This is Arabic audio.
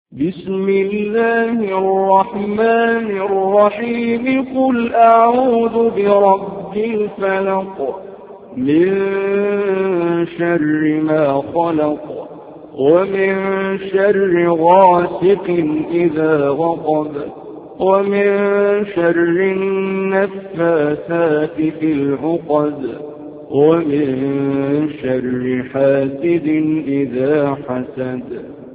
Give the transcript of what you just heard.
بسم الله الرحمن الرحيم قل أعوذ برب الفلق من شر ما خلق ومن شر غاسق إذا وقب ومن شر النفاثات في العقد ومن شر حاسد إذا حسد